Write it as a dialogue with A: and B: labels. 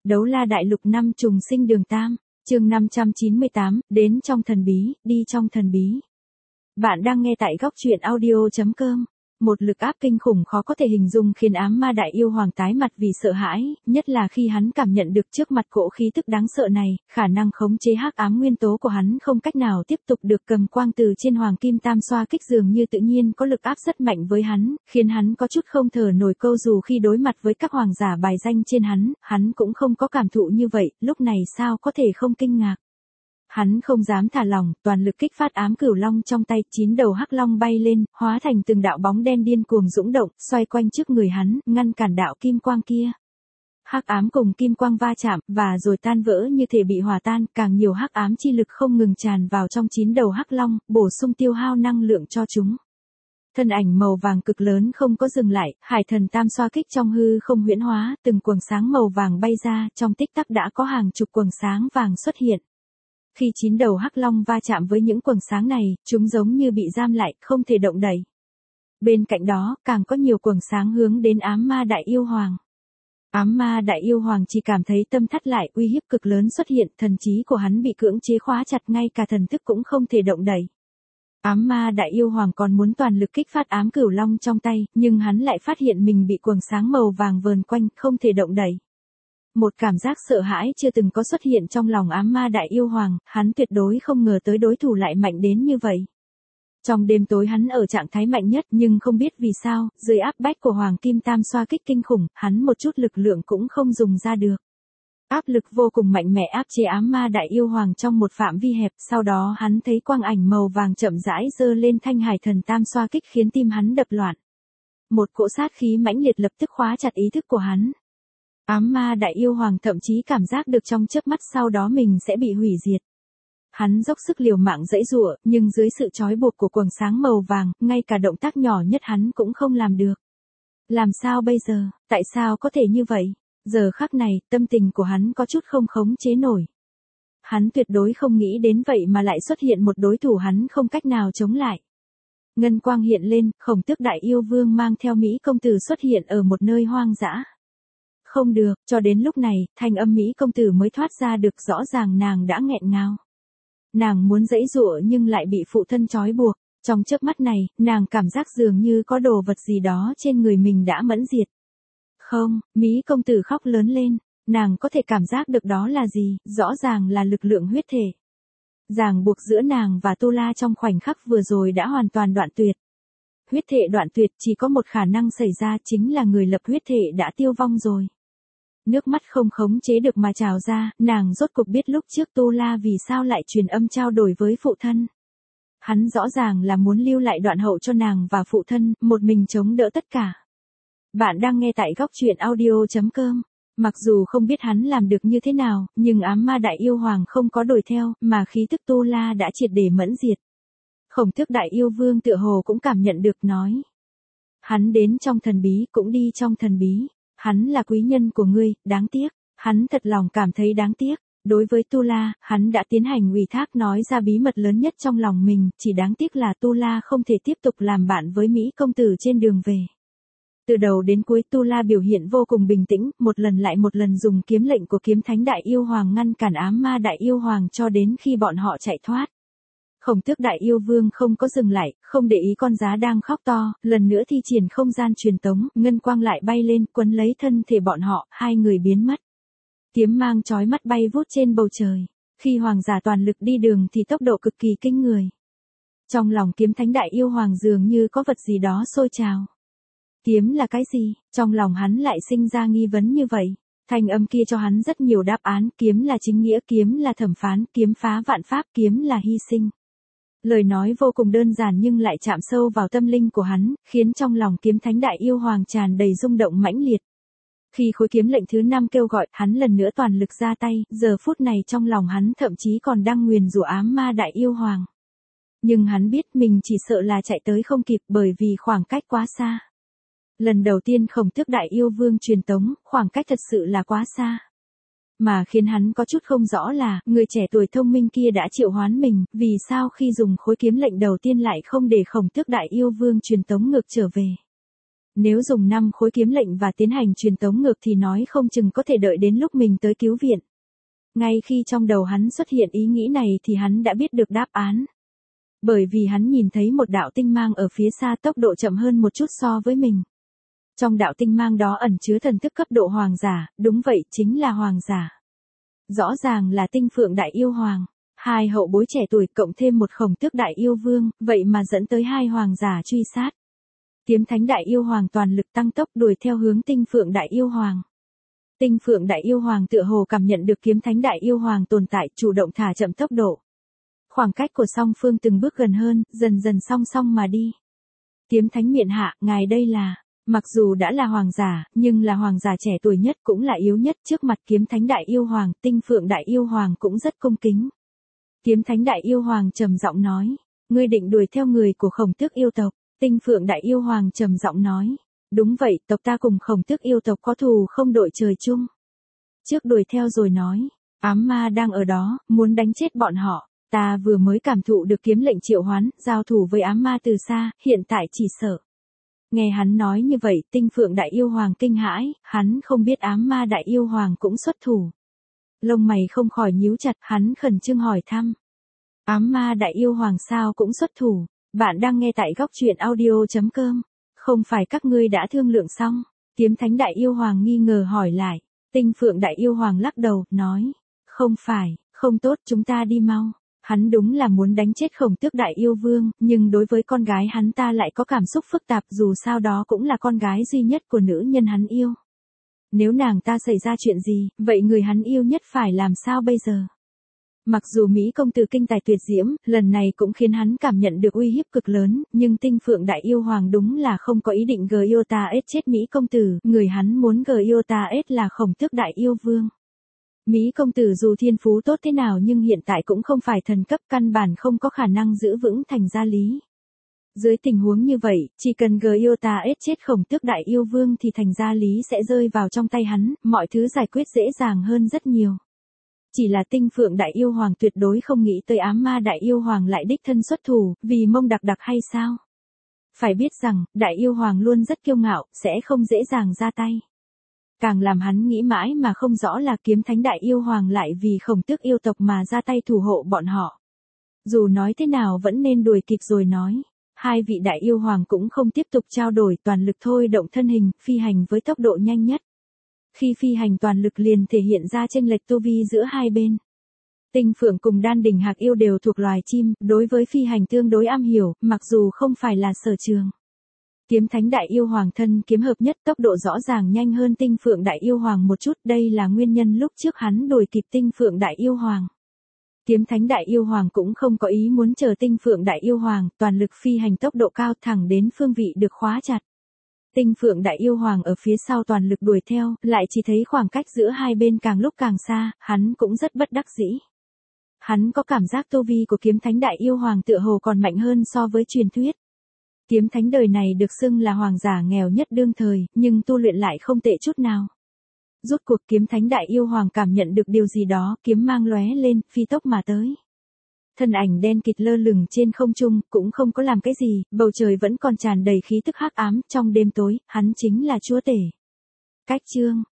A: Đấu La Đại Lục năm trùng sinh đường tam, chương 598, đến trong thần bí, đi trong thần bí. Bạn đang nghe tại góc truyện audio.com. Một lực áp kinh khủng khó có thể hình dung khiến ám ma đại yêu hoàng tái mặt vì sợ hãi, nhất là khi hắn cảm nhận được trước mặt cỗ khí tức đáng sợ này, khả năng khống chế hắc ám nguyên tố của hắn không cách nào tiếp tục được cầm quang từ trên hoàng kim tam xoa kích dường như tự nhiên có lực áp rất mạnh với hắn, khiến hắn có chút không thở nổi câu dù khi đối mặt với các hoàng giả bài danh trên hắn cũng không có cảm thụ như vậy, lúc này sao có thể không kinh ngạc. Hắn không dám thả lỏng, toàn lực kích phát ám cửu long trong tay, 9 đầu hắc long bay lên, hóa thành từng đạo bóng đen điên cuồng dũng động, xoay quanh trước người hắn, ngăn cản đạo kim quang kia. Hắc ám cùng kim quang va chạm, và rồi tan vỡ như thể bị hòa tan, càng nhiều hắc ám chi lực không ngừng tràn vào trong 9 đầu hắc long, bổ sung tiêu hao năng lượng cho chúng. Thân ảnh màu vàng cực lớn không có dừng lại, hải thần tam xoa kích trong hư không huyễn hóa, từng quầng sáng màu vàng bay ra, trong tích tắc đã có hàng chục quầng sáng vàng xuất hiện. Khi 9 đầu hắc long va chạm với những quầng sáng này, chúng giống như bị giam lại, không thể động đậy. Bên cạnh đó, càng có nhiều quầng sáng hướng đến ám ma đại yêu hoàng. Ám ma đại yêu hoàng chỉ cảm thấy tâm thắt lại, uy hiếp cực lớn xuất hiện, thần trí của hắn bị cưỡng chế khóa chặt, ngay cả thần thức cũng không thể động đậy. Ám ma đại yêu hoàng còn muốn toàn lực kích phát ám cửu long trong tay, nhưng hắn lại phát hiện mình bị quầng sáng màu vàng vờn quanh, không thể động đậy. Một cảm giác sợ hãi chưa từng có xuất hiện trong lòng ám ma đại yêu hoàng, hắn tuyệt đối không ngờ tới đối thủ lại mạnh đến như vậy. Trong đêm tối hắn ở trạng thái mạnh nhất, nhưng không biết vì sao, dưới áp bách của hoàng kim tam xoa kích kinh khủng, hắn một chút lực lượng cũng không dùng ra được. Áp lực vô cùng mạnh mẽ áp chế ám ma đại yêu hoàng trong một phạm vi hẹp, sau đó hắn thấy quang ảnh màu vàng chậm rãi giơ lên thanh hải thần tam xoa kích khiến tim hắn đập loạn. Một cỗ sát khí mãnh liệt lập tức khóa chặt ý thức của hắn. Ám ma đại yêu hoàng thậm chí cảm giác được trong chớp mắt sau đó mình sẽ bị hủy diệt. Hắn dốc sức liều mạng giãy giụa, nhưng dưới sự trói buộc của quầng sáng màu vàng, ngay cả động tác nhỏ nhất hắn cũng không làm được. Làm sao bây giờ, tại sao có thể như vậy? Giờ khắc này, tâm tình của hắn có chút không khống chế nổi. Hắn tuyệt đối không nghĩ đến vậy mà lại xuất hiện một đối thủ hắn không cách nào chống lại. Ngân quang hiện lên, Khổng Tước đại yêu vương mang theo Mỹ công tử xuất hiện ở một nơi hoang dã. Không được, cho đến lúc này, thanh âm Mỹ công tử mới thoát ra được, rõ ràng nàng đã nghẹn ngào. Nàng muốn giãy giụa nhưng lại bị phụ thân trói buộc, trong chớp mắt này, nàng cảm giác dường như có đồ vật gì đó trên người mình đã mẫn diệt. Không, Mỹ công tử khóc lớn lên, nàng có thể cảm giác được đó là gì, rõ ràng là lực lượng huyết thể. Ràng buộc giữa nàng và Tu La trong khoảnh khắc vừa rồi đã hoàn toàn đoạn tuyệt. Huyết thể đoạn tuyệt chỉ có một khả năng xảy ra, chính là người lập huyết thể đã tiêu vong rồi. Nước mắt không khống chế được mà trào ra, nàng rốt cục biết lúc trước Tu La vì sao lại truyền âm trao đổi với phụ thân. Hắn rõ ràng là muốn lưu lại đoạn hậu cho nàng và phụ thân, một mình chống đỡ tất cả. Bạn đang nghe tại góc truyện audio.com. Mặc dù không biết hắn làm được như thế nào, nhưng ám ma đại yêu hoàng không có đuổi theo, mà khí tức Tu La đã triệt để mẫn diệt. Khổng Tước đại yêu vương tựa hồ cũng cảm nhận được, nói. Hắn đến trong thần bí, cũng đi trong thần bí. Hắn là quý nhân của ngươi, đáng tiếc. Hắn thật lòng cảm thấy đáng tiếc. Đối với Tu La, hắn đã tiến hành ủy thác nói ra bí mật lớn nhất trong lòng mình, chỉ đáng tiếc là Tu La không thể tiếp tục làm bạn với Mỹ công tử trên đường về. Từ đầu đến cuối Tu La biểu hiện vô cùng bình tĩnh, một lần lại một lần dùng kiếm lệnh của kiếm thánh đại yêu hoàng ngăn cản ám ma đại yêu hoàng cho đến khi bọn họ chạy thoát. Khổng Tước đại yêu vương không có dừng lại, không để ý con giá đang khóc to, lần nữa thi triển không gian truyền tống, ngân quang lại bay lên, quấn lấy thân thể bọn họ, hai người biến mất. Kiếm mang chói mắt bay vút trên bầu trời. Khi hoàng giả toàn lực đi đường thì tốc độ cực kỳ kinh người. Trong lòng kiếm thánh đại yêu hoàng dường như có vật gì đó sôi trào. Kiếm là cái gì? Trong lòng hắn lại sinh ra nghi vấn như vậy. Thanh âm kia cho hắn rất nhiều đáp án, kiếm là chính nghĩa, kiếm là thẩm phán, kiếm phá vạn pháp, kiếm là hy sinh. Lời nói vô cùng đơn giản nhưng lại chạm sâu vào tâm linh của hắn, khiến trong lòng kiếm thánh đại yêu hoàng tràn đầy rung động mãnh liệt. Khi khối kiếm lệnh thứ 5 kêu gọi, hắn lần nữa toàn lực ra tay, giờ phút này trong lòng hắn thậm chí còn đang nguyền rủa ám ma đại yêu hoàng. Nhưng hắn biết mình chỉ sợ là chạy tới không kịp bởi vì khoảng cách quá xa. Lần đầu tiên Khổng Tước đại yêu vương truyền tống, khoảng cách thật sự là quá xa. Mà khiến hắn có chút không rõ là, người trẻ tuổi thông minh kia đã triệu hoán mình, vì sao khi dùng khối kiếm lệnh đầu tiên lại không để Khổng Tước đại yêu vương truyền tống ngược trở về. Nếu dùng 5 khối kiếm lệnh và tiến hành truyền tống ngược thì nói không chừng có thể đợi đến lúc mình tới cứu viện. Ngay khi trong đầu hắn xuất hiện ý nghĩ này thì hắn đã biết được đáp án. Bởi vì hắn nhìn thấy một đạo tinh mang ở phía xa tốc độ chậm hơn một chút so với mình. Trong đạo tinh mang đó ẩn chứa thần thức cấp độ hoàng giả, đúng vậy chính là hoàng giả. Rõ ràng là tinh phượng đại yêu hoàng, 2 hậu bối trẻ tuổi cộng thêm một khổng tước đại yêu vương, vậy mà dẫn tới 2 hoàng giả truy sát. Kiếm thánh đại yêu hoàng toàn lực tăng tốc đuổi theo hướng tinh phượng đại yêu hoàng. Tinh phượng đại yêu hoàng tựa hồ cảm nhận được kiếm thánh đại yêu hoàng tồn tại, chủ động thả chậm tốc độ. Khoảng cách của song phương từng bước gần hơn, dần dần song song mà đi. Kiếm thánh miện hạ, ngài đây là, mặc dù đã là hoàng giả, nhưng là hoàng giả trẻ tuổi nhất cũng là yếu nhất trước mặt kiếm thánh đại yêu hoàng, tinh phượng đại yêu hoàng cũng rất cung kính. Kiếm thánh đại yêu hoàng trầm giọng nói, ngươi định đuổi theo người của khổng tước yêu tộc, tinh phượng đại yêu hoàng trầm giọng nói, đúng vậy, tộc ta cùng khổng tước yêu tộc có thù không đội trời chung. Trước đuổi theo rồi nói, ám ma đang ở đó, muốn đánh chết bọn họ. Ta vừa mới cảm thụ được kiếm lệnh triệu hoán, giao thủ với ám ma từ xa, hiện tại chỉ sợ. Nghe hắn nói như vậy, tinh phượng đại yêu hoàng kinh hãi, hắn không biết ám ma đại yêu hoàng cũng xuất thủ. Lông mày không khỏi nhíu chặt, hắn khẩn trương hỏi thăm. Ám ma đại yêu hoàng sao cũng xuất thủ, bạn đang nghe tại góc truyện audio.com. Không phải các ngươi đã thương lượng xong, kiếm thánh đại yêu hoàng nghi ngờ hỏi lại. Tinh phượng đại yêu hoàng lắc đầu, nói, không phải, không tốt, chúng ta đi mau. Hắn đúng là muốn đánh chết khổng tước đại yêu vương, nhưng đối với con gái hắn ta lại có cảm xúc phức tạp, dù sao đó cũng là con gái duy nhất của nữ nhân hắn yêu. Nếu nàng ta xảy ra chuyện gì, vậy người hắn yêu nhất phải làm sao bây giờ? Mặc dù Mỹ công tử kinh tài tuyệt diễm, lần này cũng khiến hắn cảm nhận được uy hiếp cực lớn, nhưng tinh phượng đại yêu hoàng đúng là không có ý định Gyota-S chết Mỹ công tử, người hắn muốn Gyota-S là khổng tước đại yêu vương. Mỹ công tử dù thiên phú tốt thế nào nhưng hiện tại cũng không phải thần cấp, căn bản không có khả năng giữ vững thành gia lý. Dưới tình huống như vậy, chỉ cần Gyota-S chết khổng tước đại yêu vương thì thành gia lý sẽ rơi vào trong tay hắn, mọi thứ giải quyết dễ dàng hơn rất nhiều. Chỉ là tinh phượng đại yêu hoàng tuyệt đối không nghĩ tới ám ma đại yêu hoàng lại đích thân xuất thủ, vì mông đặc đặc hay sao? Phải biết rằng, đại yêu hoàng luôn rất kiêu ngạo, sẽ không dễ dàng ra tay. Càng làm hắn nghĩ mãi mà không rõ là kiếm thánh đại yêu hoàng lại vì khổng tước yêu tộc mà ra tay thủ hộ bọn họ. Dù nói thế nào vẫn nên đuổi kịp rồi nói. 2 vị đại yêu hoàng cũng không tiếp tục trao đổi, toàn lực thôi động thân hình, phi hành với tốc độ nhanh nhất. Khi phi hành toàn lực liền thể hiện ra chênh lệch tu vi giữa hai bên. Tinh phượng cùng đan đỉnh hạc yêu đều thuộc loài chim, đối với phi hành tương đối am hiểu, mặc dù không phải là sở trường. Kiếm thánh đại yêu hoàng thân kiếm hợp nhất, tốc độ rõ ràng nhanh hơn tinh phượng đại yêu hoàng một chút, đây là nguyên nhân lúc trước hắn đuổi kịp tinh phượng đại yêu hoàng. Kiếm thánh đại yêu hoàng cũng không có ý muốn chờ tinh phượng đại yêu hoàng, toàn lực phi hành tốc độ cao thẳng đến phương vị được khóa chặt. Tinh phượng đại yêu hoàng ở phía sau toàn lực đuổi theo, lại chỉ thấy khoảng cách giữa hai bên càng lúc càng xa, hắn cũng rất bất đắc dĩ. Hắn có cảm giác tu vi của kiếm thánh đại yêu hoàng tựa hồ còn mạnh hơn so với truyền thuyết. Kiếm thánh đời này được xưng là hoàng giả nghèo nhất đương thời, nhưng tu luyện lại không tệ chút nào. Rốt cuộc kiếm thánh đại yêu hoàng cảm nhận được điều gì đó, kiếm mang lóe lên, phi tốc mà tới. Thân ảnh đen kịt lơ lửng trên không trung, cũng không có làm cái gì, bầu trời vẫn còn tràn đầy khí tức hắc ám, trong đêm tối, hắn chính là chúa tể. Cách chương